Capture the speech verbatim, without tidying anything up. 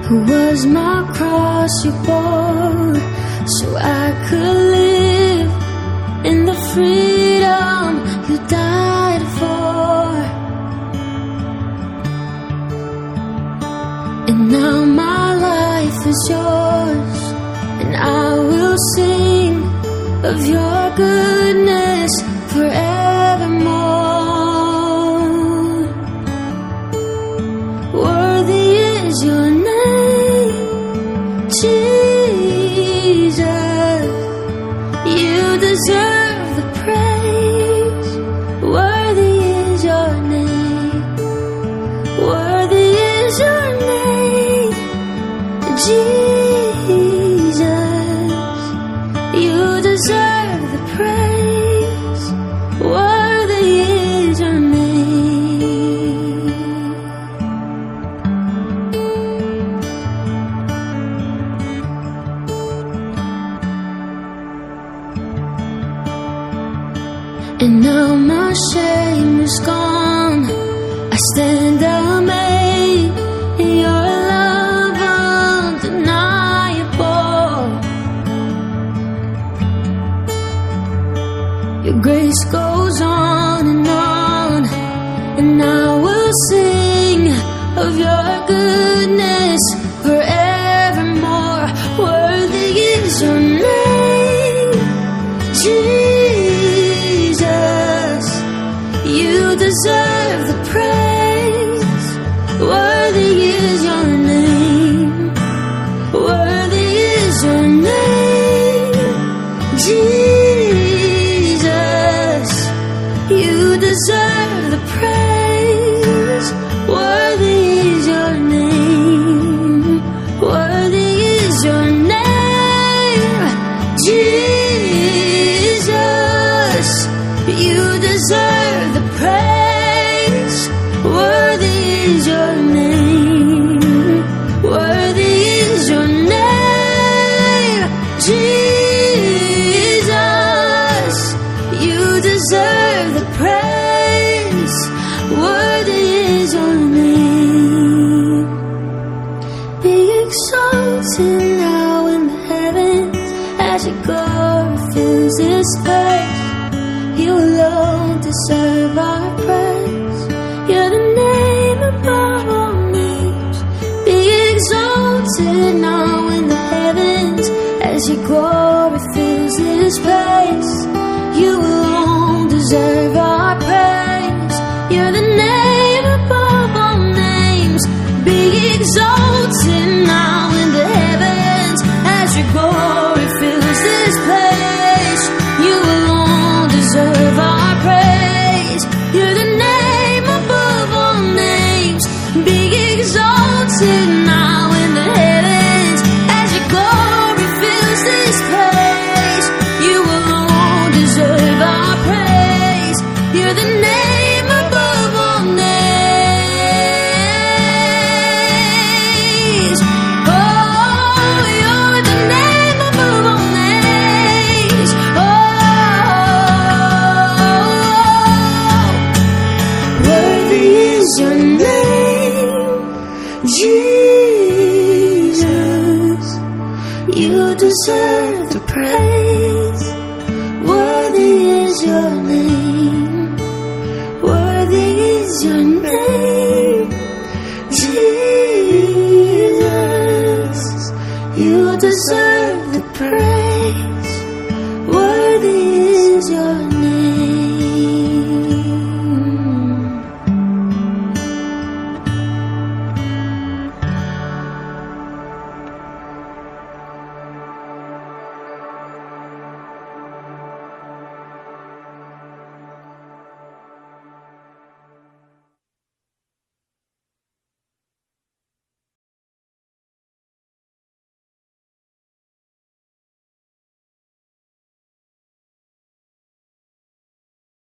Who was my cross you bore, so I could live in the freedom you died for. And now my life is yours, and I will sing of your goodness forevermore. Worthy is your name, Jesus. You deserve the praise. Worthy is your name. Worthy is your name, Jesus. You deserve the praise. Worthy is your name. And now my shame is gone. I stand amazed in your love undeniable. Your grace goes on and on, and I will sing of your goodness forevermore. Worthy is your name, Jesus. You deserve the praise. Worthy is your name. Worthy is your name, Jesus. You deserve the praise. Worthy is your name. Worthy is your name, Jesus. You deserve the praise. Worthy is your name. Worthy is your name, Jesus. You deserve the praise. Worthy is your name. Be exalted now in the heavens as your glory fills this place. You alone deserve our praise. You're the name above all names. Be exalted now in the heavens as your glory fills this place. You alone deserve our praise. You're the name above all names. Be exalted now in the heavens as your glory fills this place. You alone deserve our praise. You're the name above all names. Be exalted now in the heavens as your glory fills this place. You alone deserve our praise. You're the name above all names. Oh, you're the name above all names. Oh, worthy is your name, Jesus. You deserve the praise. Worthy is your name. Worthy is your name, Jesus. You deserve the praise. Worthy is your